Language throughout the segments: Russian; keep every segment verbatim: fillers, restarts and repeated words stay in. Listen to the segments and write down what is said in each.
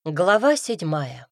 Глава седьмая.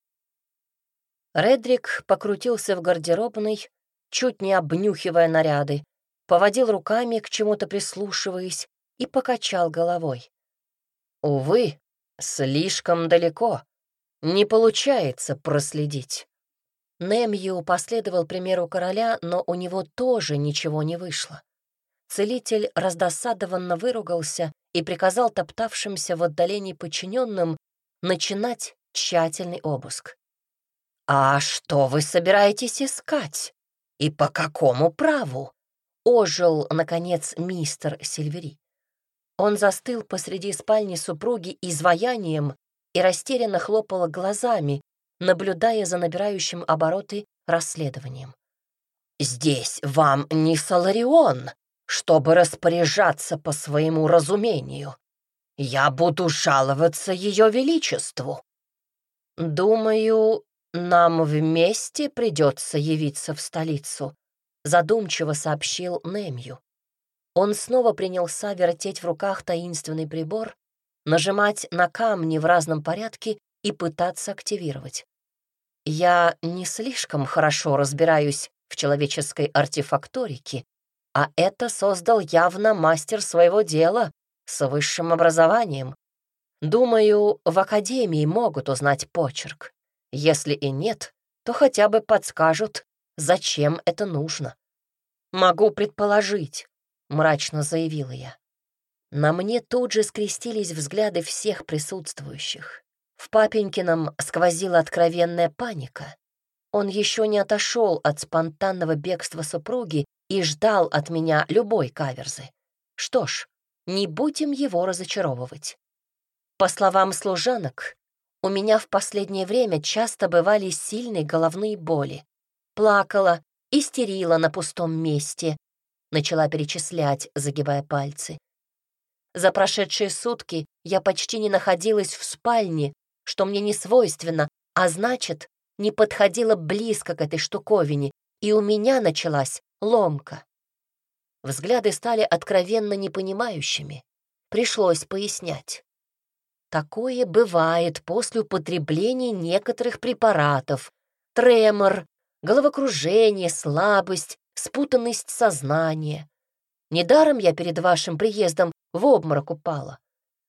Редрик покрутился в гардеробной, чуть не обнюхивая наряды, поводил руками, к чему-то прислушиваясь, и покачал головой. Увы, слишком далеко. Не получается проследить. Немью последовал примеру короля, но у него тоже ничего не вышло. Целитель раздосадованно выругался и приказал топтавшимся в отдалении подчиненным начинать тщательный обыск. «А что вы собираетесь искать? И по какому праву?» — ожил, наконец, мистер Сильвери. Он застыл посреди спальни супруги изваянием и растерянно хлопал глазами, наблюдая за набирающим обороты расследованием. «Здесь вам не Соларион, чтобы распоряжаться по своему разумению. Я буду жаловаться Ее Величеству. Думаю, нам вместе придется явиться в столицу», — задумчиво сообщил Немью. Он снова принялся вертеть в руках таинственный прибор, нажимать на камни в разном порядке и пытаться активировать. Я не слишком хорошо разбираюсь в человеческой артефакторике, а это создал явно мастер своего дела с высшим образованием. Думаю, в академии могут узнать почерк. Если и нет, то хотя бы подскажут, зачем это нужно. «Могу предположить», — мрачно заявила я. На мне тут же скрестились взгляды всех присутствующих. В папенькином сквозила откровенная паника. Он еще не отошел от спонтанного бегства супруги и ждал от меня любой каверзы. Что ж, не будем его разочаровывать. По словам служанок, у меня в последнее время часто бывали сильные головные боли. Плакала, истерила на пустом месте, начала перечислять, загибая пальцы. За прошедшие сутки я почти не находилась в спальне, что мне не свойственно, а значит, не подходила близко к этой штуковине, и у меня началась ломка. Взгляды стали откровенно непонимающими. Пришлось пояснять. Такое бывает после употребления некоторых препаратов. Тремор, головокружение, слабость, спутанность сознания. Недаром я перед вашим приездом в обморок упала.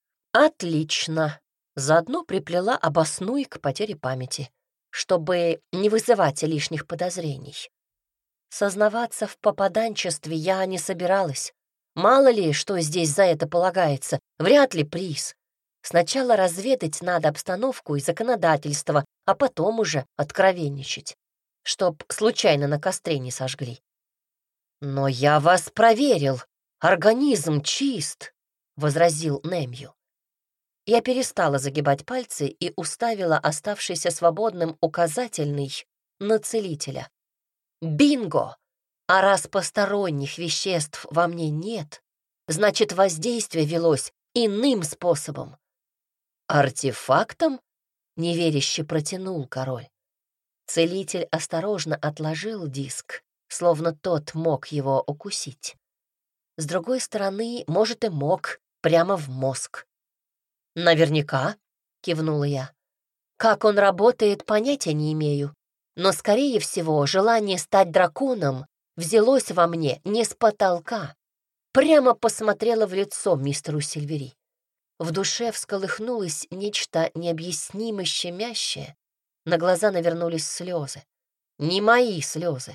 Отлично. Заодно приплела обоснуй к потере памяти, чтобы не вызывать лишних подозрений. Сознаваться в попаданчестве я не собиралась. Мало ли, что здесь за это полагается, вряд ли приз. Сначала разведать надо обстановку и законодательство, а потом уже откровенничать, чтоб случайно на костре не сожгли. «Но я вас проверил, организм чист», — возразил Немью. Я перестала загибать пальцы и уставила оставшийся свободным указательный на целителя. Бинго! А раз посторонних веществ во мне нет, значит, воздействие велось иным способом. «Артефактом?» — неверяще протянул король. Целитель осторожно отложил диск, словно тот мог его укусить. С другой стороны, может, и мог, прямо в мозг. «Наверняка», — кивнула я. «Как он работает, понятия не имею, но, скорее всего, желание стать драконом взялось во мне не с потолка». Прямо посмотрела в лицо мистеру Сильвери. В душе всколыхнулось нечто необъяснимо щемящее. На глаза навернулись слезы. Не мои слезы.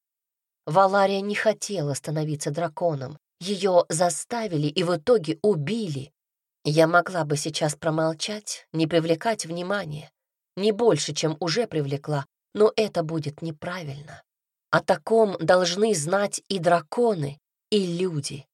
Валария не хотела становиться драконом. Ее заставили и в итоге убили. Я могла бы сейчас промолчать, не привлекать внимания. Не больше, чем уже привлекла, но это будет неправильно. О таком должны знать и драконы, и люди.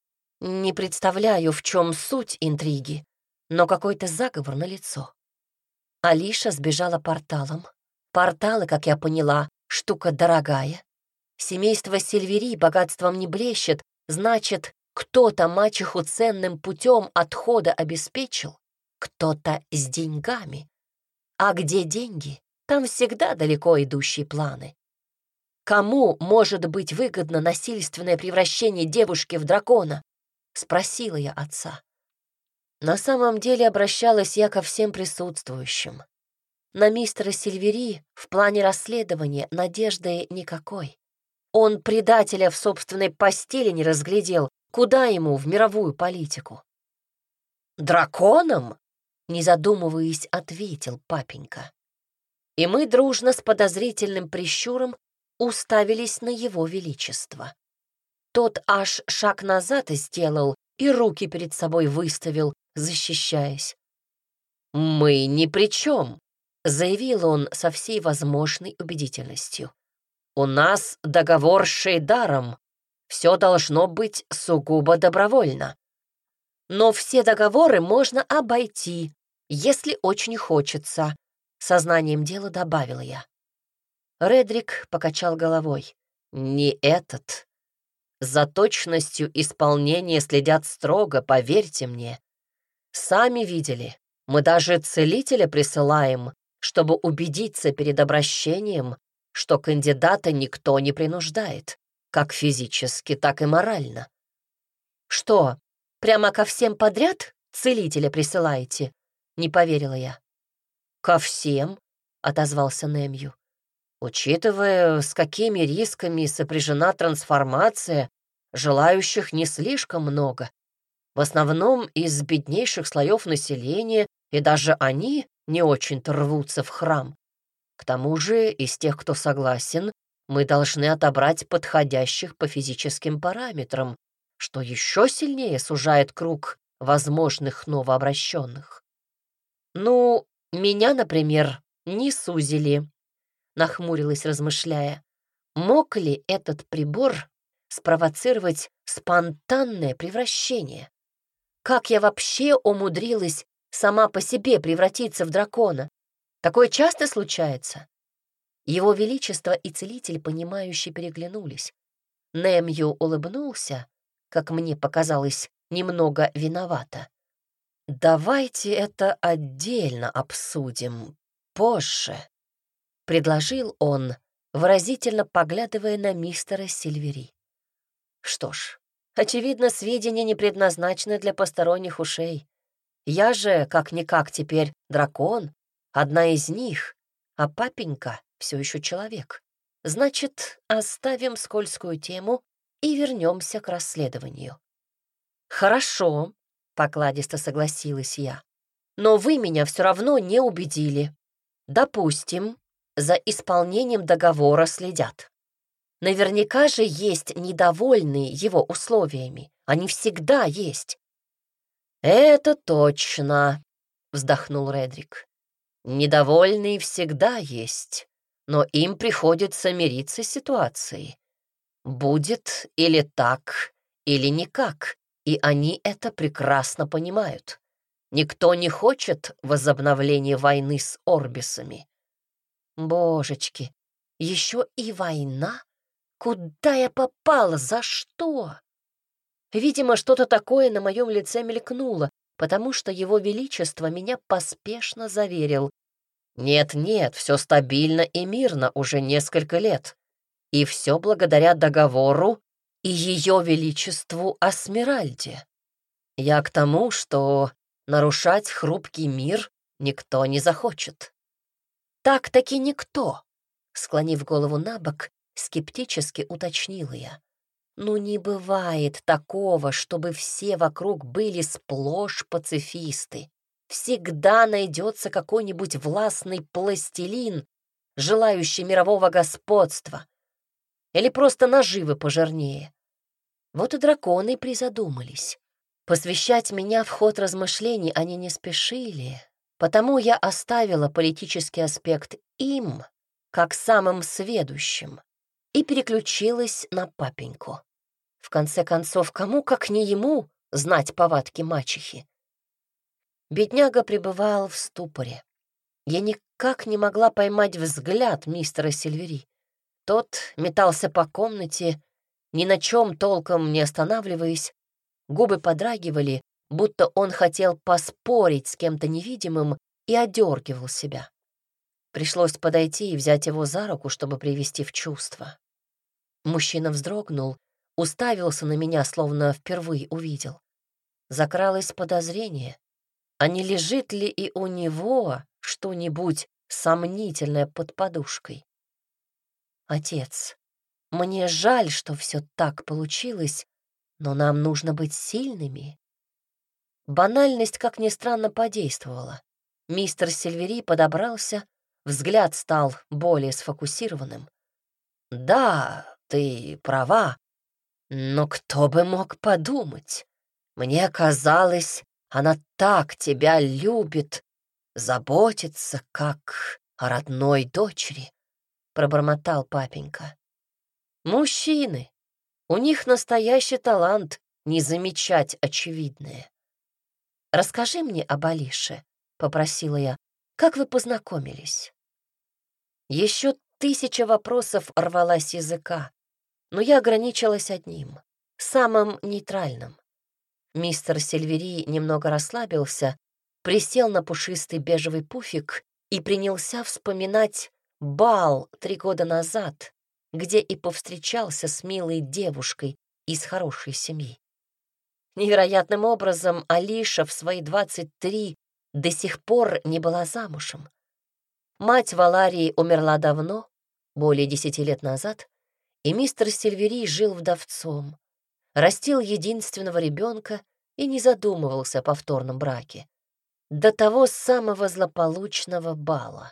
Не представляю, в чем суть интриги, но какой-то заговор налицо. Алиша сбежала порталом. Порталы, как я поняла, штука дорогая. Семейство Сильвери богатством не блещет, значит, кто-то мачеху ценным путем отхода обеспечил, кто-то с деньгами. А где деньги, там всегда далеко идущие планы. Кому может быть выгодно насильственное превращение девушки в дракона? Спросила я отца. На самом деле обращалась я ко всем присутствующим. На мистера Сильвери в плане расследования надежды никакой. Он предателя в собственной постели не разглядел, куда ему в мировую политику. «Драконом?» — не задумываясь, ответил папенька. И мы дружно с подозрительным прищуром уставились на его величество. Тот аж шаг назад сделал и руки перед собой выставил, защищаясь. «Мы ни при чем», — заявил он со всей возможной убедительностью. «У нас договор с Шейдаром. Все должно быть сугубо добровольно. Но все договоры можно обойти, если очень хочется», — сознанием дела добавила я. Редрик покачал головой. «Не этот. За точностью исполнения следят строго, поверьте мне. Сами видели, мы даже целителя присылаем, чтобы убедиться перед обращением, что кандидата никто не принуждает, как физически, так и морально». «Что, прямо ко всем подряд целителя присылаете?» — не поверила я. «Ко всем», — отозвался Немью. «Учитывая, с какими рисками сопряжена трансформация, желающих не слишком много. В основном из беднейших слоев населения, и даже они не очень-то рвутся в храм. К тому же из тех, кто согласен, мы должны отобрать подходящих по физическим параметрам, что еще сильнее сужает круг возможных новообращенных. Ну, меня, например, не сузили», — нахмурилась, размышляя. «Мог ли этот прибор спровоцировать спонтанное превращение? Как я вообще умудрилась сама по себе превратиться в дракона? Такое часто случается?» Его Величество и целитель, понимающе переглянулись. Немью улыбнулся, как мне показалось, немного виновато. «Давайте это отдельно обсудим, позже», — предложил он, выразительно поглядывая на мистера Сильвери. Что ж, очевидно, сведения не предназначены для посторонних ушей. Я же, как-никак, теперь дракон, одна из них, а папенька все еще человек. Значит, оставим скользкую тему и вернемся к расследованию. «Хорошо», — покладисто согласилась я, «но вы меня все равно не убедили. Допустим, за исполнением договора следят. Наверняка же есть недовольные его условиями. Они всегда есть». «Это точно», — вздохнул Редрик. «Недовольные всегда есть, но им приходится мириться с ситуацией. Будет или так, или никак, и они это прекрасно понимают. Никто не хочет возобновления войны с Орбисами». Божечки, еще и война? Куда я попала? За что? Видимо, что-то такое на моем лице мелькнуло, потому что его величество меня поспешно заверил. «Нет-нет, все стабильно и мирно уже несколько лет. И все благодаря договору и ее величеству Асмеральде. Я к тому, что нарушать хрупкий мир никто не захочет». «Так-таки никто», — склонив голову на бок, скептически уточнила я. «Ну не бывает такого, чтобы все вокруг были сплошь пацифисты. Всегда найдется какой-нибудь властный пластилин, желающий мирового господства. Или просто наживы пожирнее. Вот и драконы призадумались. Посвящать меня в ход размышлений они не спешили, потому я оставила политический аспект им, как самым сведущим, и переключилась на папеньку. В конце концов, кому, как не ему, знать повадки мачехи? Бедняга пребывал в ступоре. Я никак не могла поймать взгляд мистера Сильвери. Тот метался по комнате, ни на чем толком не останавливаясь, губы подрагивали, будто он хотел поспорить с кем-то невидимым и одергивал себя. Пришлось подойти и взять его за руку, чтобы привести в чувство. Мужчина вздрогнул, уставился на меня, словно впервые увидел. Закралось подозрение, а не лежит ли и у него что-нибудь сомнительное под подушкой. Отец, мне жаль, что все так получилось, но нам нужно быть сильными. Банальность, как ни странно, подействовала. Мистер Сильвери подобрался, взгляд стал более сфокусированным. «Да, ты права, но кто бы мог подумать? Мне казалось, она так тебя любит, заботится, как о родной дочери», — пробормотал папенька. «Мужчины, у них настоящий талант не замечать очевидное. Расскажи мне об Алише», — попросила я. «Как вы познакомились?» Еще тысяча вопросов рвалась с языка, но я ограничилась одним, самым нейтральным. Мистер Сильвери немного расслабился, присел на пушистый бежевый пуфик и принялся вспоминать бал три года назад, где и повстречался с милой девушкой из хорошей семьи. Невероятным образом Алиша в свои двадцать три до сих пор не была замужем. Мать Валарии умерла давно, более десяти лет назад, и мистер Сильвери жил вдовцом, растил единственного ребенка и не задумывался о повторном браке. До того самого злополучного бала.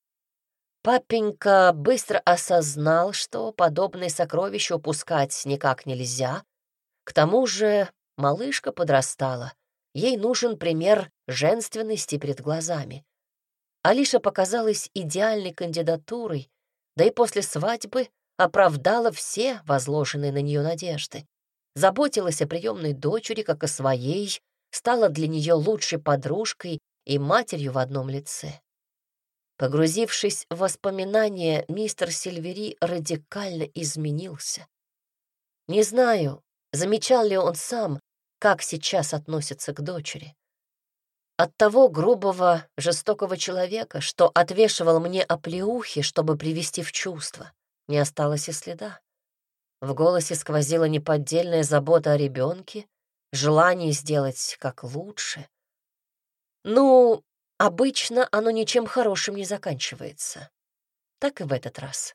Папенька быстро осознал, что подобные сокровища упускать никак нельзя. К тому же малышка подрастала, ей нужен пример женственности перед глазами. Алиша показалась идеальной кандидатурой, да и после свадьбы оправдала все возложенные на нее надежды. Заботилась о приемной дочери, как о своей, стала для нее лучшей подружкой и матерью в одном лице. Погрузившись в воспоминания, мистер Сильвери радикально изменился. Не знаю, замечал ли он сам, как сейчас относится к дочери. От того грубого, жестокого человека, что отвешивал мне оплеухи, чтобы привести в чувство, не осталось и следа. В голосе сквозила неподдельная забота о ребенке, желание сделать как лучше. Ну, обычно оно ничем хорошим не заканчивается. Так и в этот раз.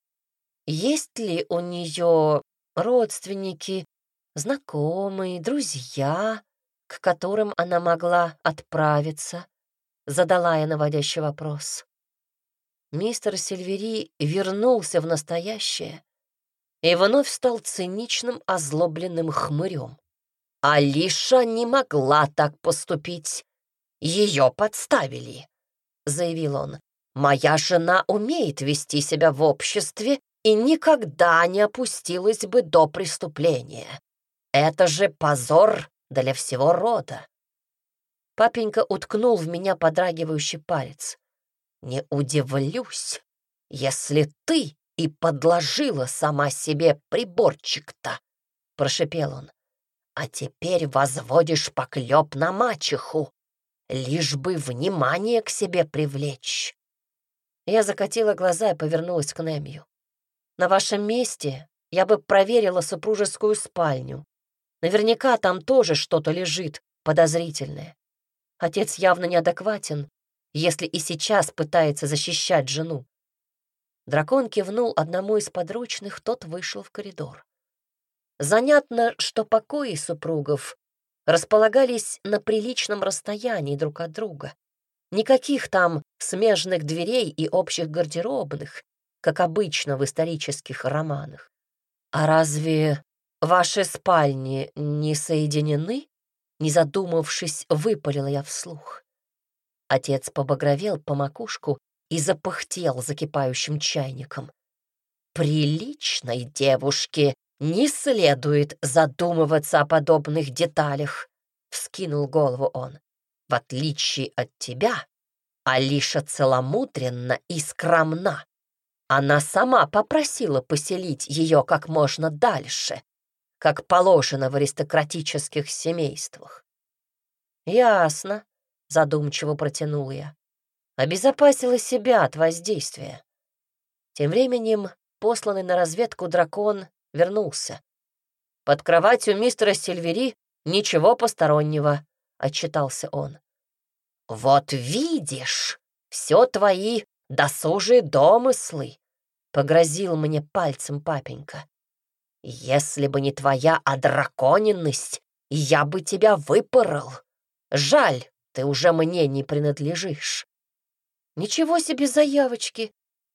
Есть ли у нее родственники, знакомые, друзья, к которым она могла отправиться? Задала я наводящий вопрос. Мистер Сильвери вернулся в настоящее и вновь стал циничным, озлобленным хмырем. «Алиша не могла так поступить. Ее подставили», — заявил он. «Моя жена умеет вести себя в обществе и никогда не опустилась бы до преступления. Это же позор для всего рода». Папенька уткнул в меня подрагивающий палец. «Не удивлюсь, если ты и подложила сама себе приборчик-то», — прошипел он. «А теперь возводишь поклеп на мачеху, лишь бы внимание к себе привлечь». Я закатила глаза и повернулась к Немью. «На вашем месте я бы проверила супружескую спальню. Наверняка там тоже что-то лежит подозрительное. Отец явно неадекватен, если и сейчас пытается защищать жену». Дракон кивнул одному из подручных, тот вышел в коридор. Занятно, что покои супругов располагались на приличном расстоянии друг от друга. Никаких там смежных дверей и общих гардеробных, как обычно в исторических романах. «А разве ваши спальни не соединены?» Не задумавшись, выпалила я вслух. Отец побагровел по макушку и запыхтел закипающим чайником. «Приличной девушке не следует задумываться о подобных деталях», — вскинул голову он. «В отличие от тебя, Алиша целомудренна и скромна. Она сама попросила поселить ее как можно дальше, как положено в аристократических семействах». «Ясно», — задумчиво протянул я. Обезопасила себя от воздействия. Тем временем посланный на разведку дракон вернулся. «Под кроватью мистера Сильвери ничего постороннего», — отчитался он. «Вот видишь, все твои досужие домыслы», — погрозил мне пальцем папенька. «Если бы не твоя одраконенность, я бы тебя выпорол. Жаль, ты уже мне не принадлежишь». Ничего себе заявочки.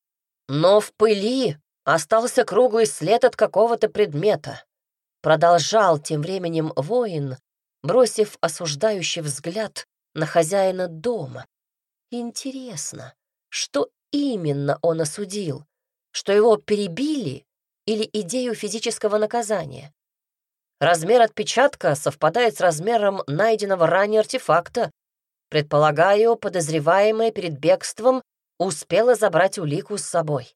Но в пыли остался круглый след от какого-то предмета. Продолжал тем временем воин, бросив осуждающий взгляд на хозяина дома. Интересно, что именно он осудил? Что его перебили или идею физического наказания? Размер отпечатка совпадает с размером найденного ранее артефакта. Предполагаю, подозреваемая перед бегством успела забрать улику с собой.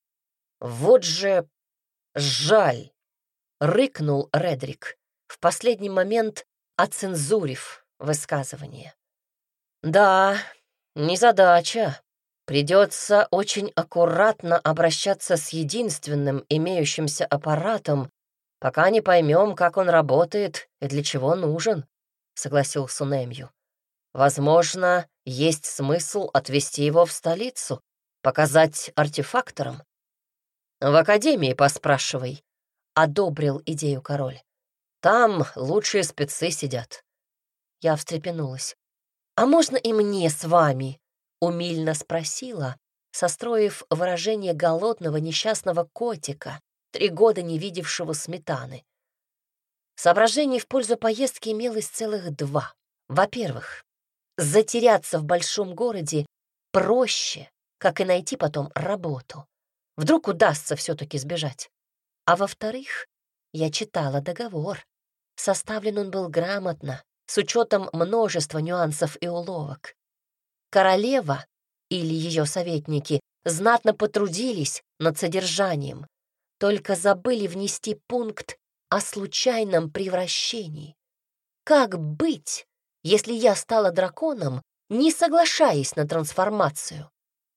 Вот же жаль, рыкнул Редрик, в последний момент оцензурив высказывание. Да, незадача. Придется очень аккуратно обращаться с единственным имеющимся аппаратом, пока не поймем, как он работает и для чего нужен, согласился Немью. Возможно, есть смысл отвезти его в столицу, показать артефакторам. В академии поспрашивай, одобрил идею король. Там лучшие спецы сидят. Я встрепенулась. А можно и мне с вами? Умильно спросила, состроив выражение голодного несчастного котика, три года не видевшего сметаны. Соображений в пользу поездки имелось целых два. Во-первых, затеряться в большом городе проще, как и найти потом работу. Вдруг удастся все-таки сбежать. А во-вторых, я читала договор. Составлен он был грамотно, с учетом множества нюансов и уловок. Королева или ее советники знатно потрудились над содержанием, только забыли внести пункт о случайном превращении. Как быть, если я стала драконом, не соглашаясь на трансформацию?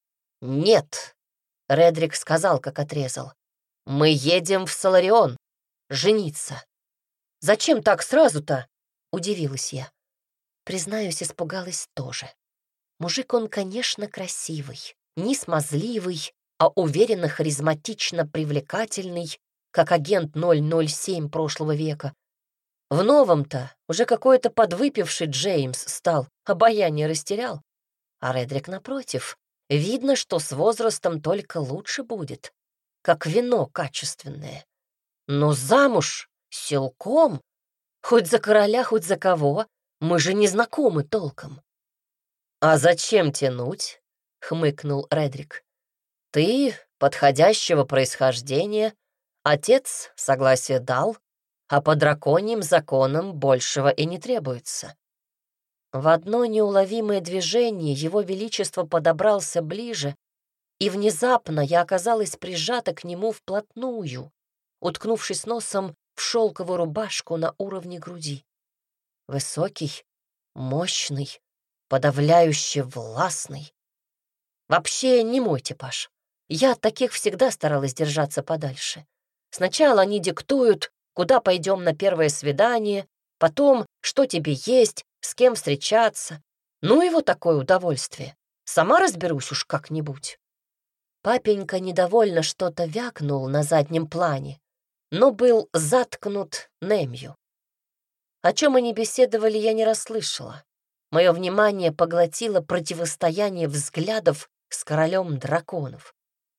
«Нет», — Редрик сказал, как отрезал, — «мы едем в Соларион жениться». «Зачем так сразу-то?» — удивилась я. Признаюсь, испугалась тоже. Мужик он, конечно, красивый, не смазливый, а уверенно харизматично привлекательный, как агент ноль ноль семь прошлого века. В новом-то уже какой-то подвыпивший Джеймс стал, обаяние растерял. А Редрик, напротив, видно, что с возрастом только лучше будет, как вино качественное. Но замуж силком, хоть за короля, хоть за кого, мы же не знакомы толком. «А зачем тянуть?» — хмыкнул Редрик. «Ты подходящего происхождения, отец согласие дал, а по драконьим законам большего и не требуется». В одно неуловимое движение его величество подобрался ближе, и внезапно я оказалась прижата к нему вплотную, уткнувшись носом в шелковую рубашку на уровне груди. Высокий, мощный, подавляюще властный. Вообще не мой типаж. Я от таких всегда старалась держаться подальше. Сначала они диктуют, куда пойдем на первое свидание, потом, что тебе есть, с кем встречаться. Ну и вот такое удовольствие. Сама разберусь уж как-нибудь. Папенька недовольно что-то вякнул на заднем плане, но был заткнут Немью. О чем они беседовали, я не расслышала. Мое внимание поглотило противостояние взглядов с королем драконов.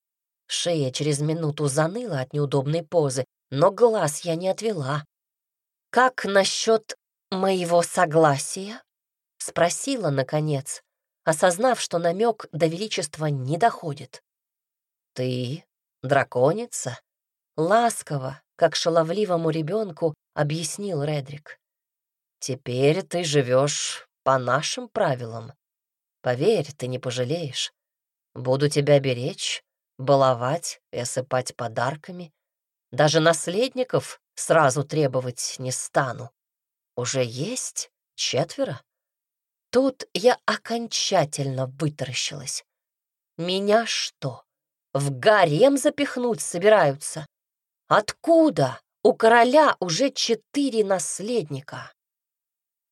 Шея через минуту заныла от неудобной позы, но глаз я не отвела. «Как насчет моего согласия?» — спросила, наконец, осознав, что намек до величества не доходит. «Ты драконица?» — ласково, как шаловливому ребенку, объяснил Редрик. «Теперь ты живешь по нашим правилам. Поверь, ты не пожалеешь. Буду тебя беречь, баловать и осыпать подарками. Даже наследников сразу требовать не стану. Уже есть четверо». Тут я окончательно вытаращилась. Меня что, в гарем запихнуть собираются? Откуда у короля уже четыре наследника?